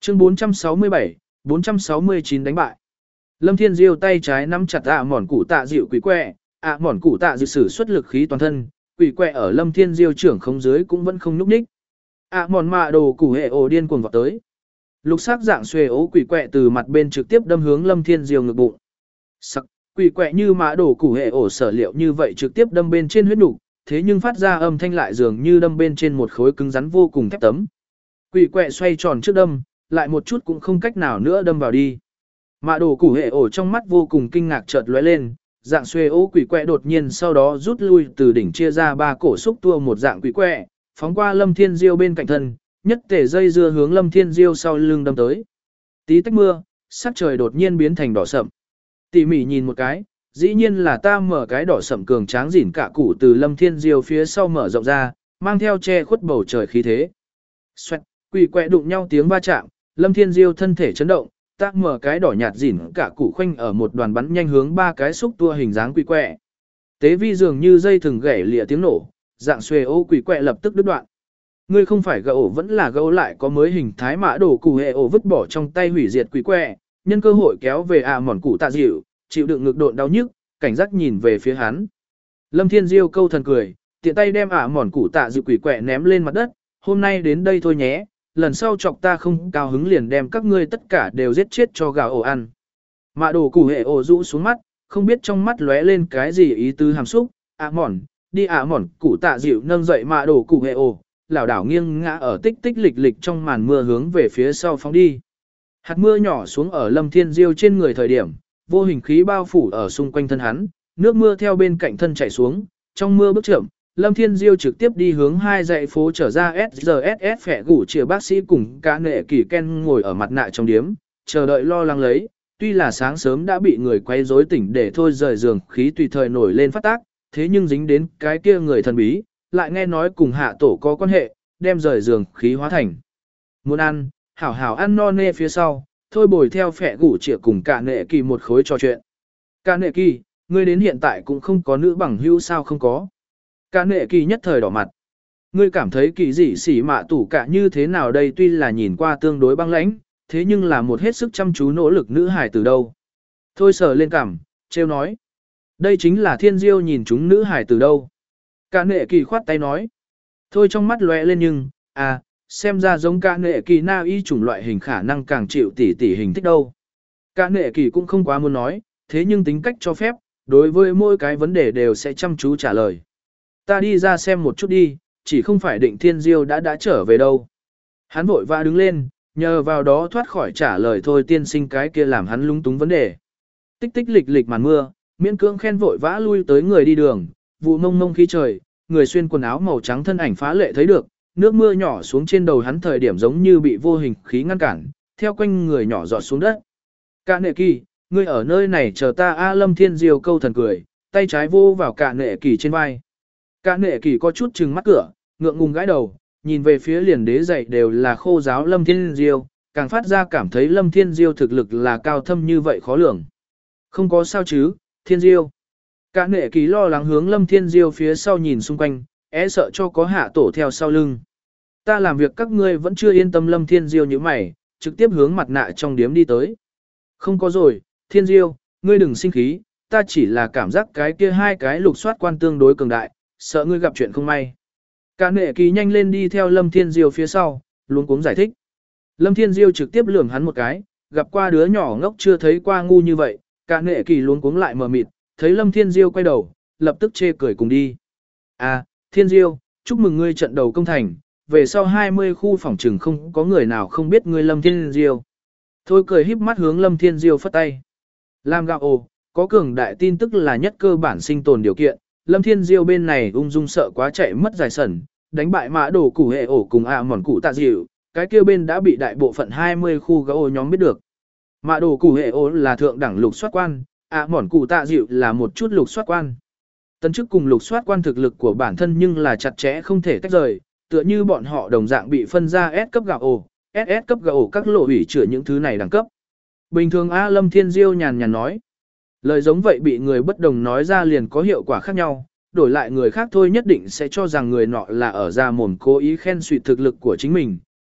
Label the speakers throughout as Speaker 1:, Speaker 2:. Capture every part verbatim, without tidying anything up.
Speaker 1: Chương bốn trăm sáu mươi bảy, bốn trăm sáu mươi chín đánh bại. Lâm Thiên Diêu tay trái nắm chặt ạ mòn củ tạ dịu quỷ quẹ, ạ mòn củ tạ dịu sử xuất lực khí toàn thân, quỷ quẹ ở Lâm Thiên Diêu trưởng không dưới cũng vẫn không nhúc nhích. ạ mòn mạ đồ củ hệ ổ điên cuồng vọt tới. Lục sắc dạng xuề ố quỷ quẹ từ mặt bên trực tiếp đâm hướng Lâm Thiên Diêu ngực bụng. Sắc, quỷ quẹ như mạ đồ củ hệ ổ sở liệu như vậy trực tiếp đâm bên trên huyết nục, thế nhưng phát ra âm thanh lại dường như đâm bên trên một khối cứng rắn vô cùng thép tấm. Quỷ quẹ xoay tròn trước đâm, lại một chút cũng không cách nào nữa đâm vào đi. Mạ đồ củ hệ ổ trong mắt vô cùng kinh ngạc chợt lóe lên, dạng xuê ố quỷ quẹ đột nhiên sau đó rút lui từ đỉnh chia ra ba cổ xúc tua một dạng quỷ quẹ, phóng qua Lâm Thiên Diêu bên cạnh thân, nhất tể dây dưa hướng Lâm Thiên Diêu sau lưng đâm tới. Tí tách mưa, sắc trời đột nhiên biến thành đỏ sậm. Tỉ mỉ nhìn một cái, dĩ nhiên là ta mở cái đỏ sậm cường tráng rỉn cả củ từ Lâm Thiên Diêu phía sau mở rộng ra, mang theo che khuất bầu trời khí thế. Xoẹt, quỷ quẹ đụng nhau tiếng va chạm, Lâm Thiên Diêu thân thể chấn động, tác mở cái đỏ nhạt rỉn cả củ khoanh ở một đoàn bắn nhanh hướng ba cái xúc tua hình dáng quỷ quẹ. Tế vi dường như dây thừng gãy lìa tiếng nổ, dạng xuề ô quỷ quẹ lập tức đứt đoạn. Ngươi không phải gậu vẫn là gậu lại có mới hình thái mã đổ củ hệ ổ vứt bỏ trong tay hủy diệt quỷ quẹ, nhân cơ hội kéo về ạ mòn củ tạ dịu, chịu đựng ngực độn đau nhức, cảnh giác nhìn về phía hắn. Lâm Thiên Diêu câu thần cười, tiện tay đem ạ mòn củ tạ dịu quỷ quẹ ném lên mặt đất, hôm nay đến đây thôi nhé, lần sau chọc ta không cao hứng liền đem các ngươi tất cả đều giết chết cho gà ổ ăn. Mã đồ củ hệ ổ rũ xuống mắt, không biết trong mắt lóe lên cái gì ý tứ hàm xúc, ạ mòn, đi ạ mòn củ tạ dịu nâng dậy mã đồ củ hệ ổ, lảo đảo nghiêng ngã ở tích tích lịch lịch trong màn mưa hướng về phía sau phóng đi. Hạt mưa nhỏ xuống ở Lâm Thiên Diêu trên người thời điểm, vô hình khí bao phủ ở xung quanh thân hắn, nước mưa theo bên cạnh thân chảy xuống, trong mưa bước chậm, Lâm Thiên Diêu trực tiếp đi hướng hai dãy phố trở ra ét giê ét ét phẻ gủ chìa bác sĩ cùng cả nệ kỳ Ken ngồi ở mặt nạ trong điếm, chờ đợi lo lắng lấy, tuy là sáng sớm đã bị người quay rối tỉnh để thôi rời giường khí tùy thời nổi lên phát tác, thế nhưng dính đến cái kia người thần bí, lại nghe nói cùng hạ tổ có quan hệ, đem rời giường khí hóa thành. Muốn ăn, hảo hảo ăn no nê phía sau, thôi bồi theo phẻ gủ chìa cùng cả nệ kỳ một khối trò chuyện. Cả nệ kỳ, ngươi đến hiện tại cũng không có nữ bằng hữu sao không có. Cả nệ kỳ nhất thời đỏ mặt. Ngươi cảm thấy kỳ dị xỉ mạ tủ cả như thế nào đây tuy là nhìn qua tương đối băng lãnh, thế nhưng là một hết sức chăm chú nỗ lực nữ hài từ đâu. Thôi sờ lên cảm, trêu nói. Đây chính là Thiên Diêu nhìn chúng nữ hài từ đâu. Cả nệ kỳ khoát tay nói. Thôi trong mắt lóe lên nhưng, à, xem ra giống cả nệ kỳ na y chủng loại hình khả năng càng chịu tỉ tỉ hình thích đâu. Cả nệ kỳ cũng không quá muốn nói, thế nhưng tính cách cho phép, đối với mỗi cái vấn đề đều sẽ chăm chú trả lời. Ta đi ra xem một chút đi, chỉ không phải định Thiên Diêu đã đã trở về đâu. Hắn vội vã đứng lên, nhờ vào đó thoát khỏi trả lời thôi tiên sinh cái kia làm hắn lung túng vấn đề. Tích tích lịch lịch màn mưa, miễn cưỡng khen vội vã lui tới người đi đường, vụ mông mông khí trời, người xuyên quần áo màu trắng thân ảnh phá lệ thấy được, nước mưa nhỏ xuống trên đầu hắn thời điểm giống như bị vô hình khí ngăn cản, theo quanh người nhỏ giọt xuống đất. Cả nệ kỳ, ngươi ở nơi này chờ ta A Lâm Thiên Diêu câu thần cười, tay trái vô vào cả nệ kỳ trên vai. Cả nệ kỳ có chút trừng mắt cửa, ngượng ngùng gãi đầu, nhìn về phía liền đế dậy đều là khô giáo Lâm Thiên Diêu, càng phát ra cảm thấy Lâm Thiên Diêu thực lực là cao thâm như vậy khó lường. Không có sao chứ, Thiên Diêu. Cả nệ kỳ lo lắng hướng Lâm Thiên Diêu phía sau nhìn xung quanh, é sợ cho có hạ tổ theo sau lưng. Ta làm việc các ngươi vẫn chưa yên tâm Lâm Thiên Diêu như mày, trực tiếp hướng mặt nạ trong điếm đi tới. Không có rồi, Thiên Diêu, ngươi đừng sinh khí, ta chỉ là cảm giác cái kia hai cái lục soát quan tương đối cường đại, sợ ngươi gặp chuyện không may. Cả nệ kỳ nhanh lên đi theo Lâm Thiên Diêu phía sau, luống cuống giải thích. Lâm Thiên Diêu trực tiếp lườm hắn một cái, gặp qua đứa nhỏ ngốc chưa thấy qua ngu như vậy, cả nệ kỳ luống cuống lại mờ mịt, thấy Lâm Thiên Diêu quay đầu, lập tức chê cười cùng đi. À, Thiên Diêu, chúc mừng ngươi trận đầu công thành, về sau hai mươi khu phòng trừng không có người nào không biết ngươi Lâm Thiên Diêu. Thôi cười híp mắt hướng Lâm Thiên Diêu phất tay. Lam gạo ồ, có cường đại tin tức là nhất cơ bản sinh tồn điều kiện, Lâm Thiên Diêu bên này ung dung sợ quá chạy mất giải sẩn, đánh bại mã đồ củ hệ ổ cùng ạ mòn cụ tạ dịu, cái kia bên đã bị đại bộ phận hai mươi khu gạo nhóm biết được. Mã đồ củ hệ ổ là thượng đẳng lục soát quan, ạ mòn cụ tạ dịu là một chút lục soát quan. Tân chức cùng lục soát quan thực lực của bản thân nhưng là chặt chẽ không thể tách rời, tựa như bọn họ đồng dạng bị phân ra S cấp gạo ổ, ét ét cấp gạo ổ các lộ ủy chữa những thứ này đẳng cấp. Bình thường A Lâm Thiên Diêu nhàn nhàn nói. Lời giống vậy bị người bất đồng nói ra liền có hiệu quả khác nhau, đổi lại người khác thôi nhất định sẽ cho rằng người nọ là ở ra mồm cố ý khen suy thực lực của chính mình,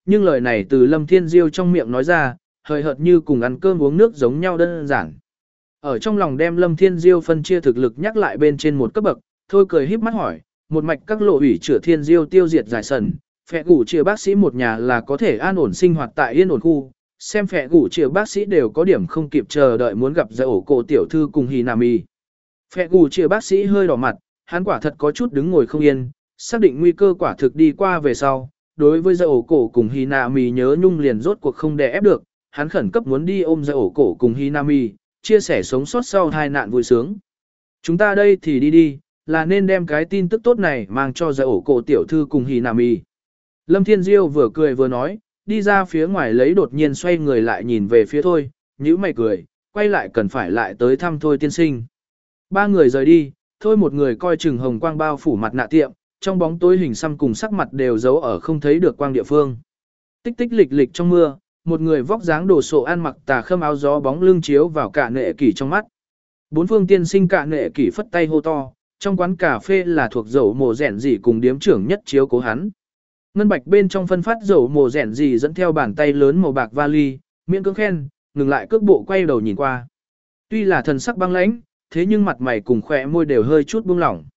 Speaker 1: nhưng lời này từ Lâm Thiên Diêu trong miệng nói ra, hời hợt như cùng ăn cơm uống nước giống nhau đơn giản. Ở trong lòng đem Lâm Thiên Diêu phân chia thực lực nhắc lại bên trên một cấp bậc, thôi cười híp mắt hỏi, một mạch các lộ ủy chữa Thiên Diêu tiêu diệt giải sần, phệ gủ chia bác sĩ một nhà là có thể an ổn sinh hoạt tại yên ổn khu, xem phệ gủ chia bác sĩ đều có điểm không kịp chờ đợi muốn gặp giải ổ cổ tiểu thư cùng Hinami. Phệ gủ chia bác sĩ hơi đỏ mặt, hắn quả thật có chút đứng ngồi không yên, xác định nguy cơ quả thực đi qua về sau, đối với giải ổ cổ cùng Hinami nhớ nhung liền rốt cuộc không đè ép được, hắn khẩn cấp muốn đi ôm giải ổ cổ cùng Hinami, chia sẻ sống sót sau hai nạn vui sướng. Chúng ta đây thì đi đi, là nên đem cái tin tức tốt này mang cho giải ổ cổ tiểu thư cùng Hinami. Lâm Thiên Diêu vừa cười vừa nói, đi ra phía ngoài lấy đột nhiên xoay người lại nhìn về phía thôi, nhíu mày cười, quay lại cần phải lại tới thăm thôi tiên sinh. Ba người rời đi, thôi một người coi chừng hồng quang bao phủ mặt nạ tiệm, trong bóng tối hình xăm cùng sắc mặt đều giấu ở không thấy được quang địa phương. Tích tích lịch lịch trong mưa, một người vóc dáng đồ sộ ăn mặc tà khâm áo gió bóng lưng chiếu vào cả nệ kỷ trong mắt. Bốn phương tiên sinh cả nệ kỷ phất tay hô to, trong quán cà phê là thuộc dầu mồ rẻn gì cùng điếm trưởng nhất chiếu cố hắn. Ngân bạch bên trong phân phát dầu mồ rẻn gì dẫn theo bàn tay lớn màu bạc vali, miệng cưỡng khen, ngừng lại cước bộ quay đầu nhìn qua. Tuy là thần sắc băng lãnh, thế nhưng mặt mày cùng khỏe môi đều hơi chút buông lỏng.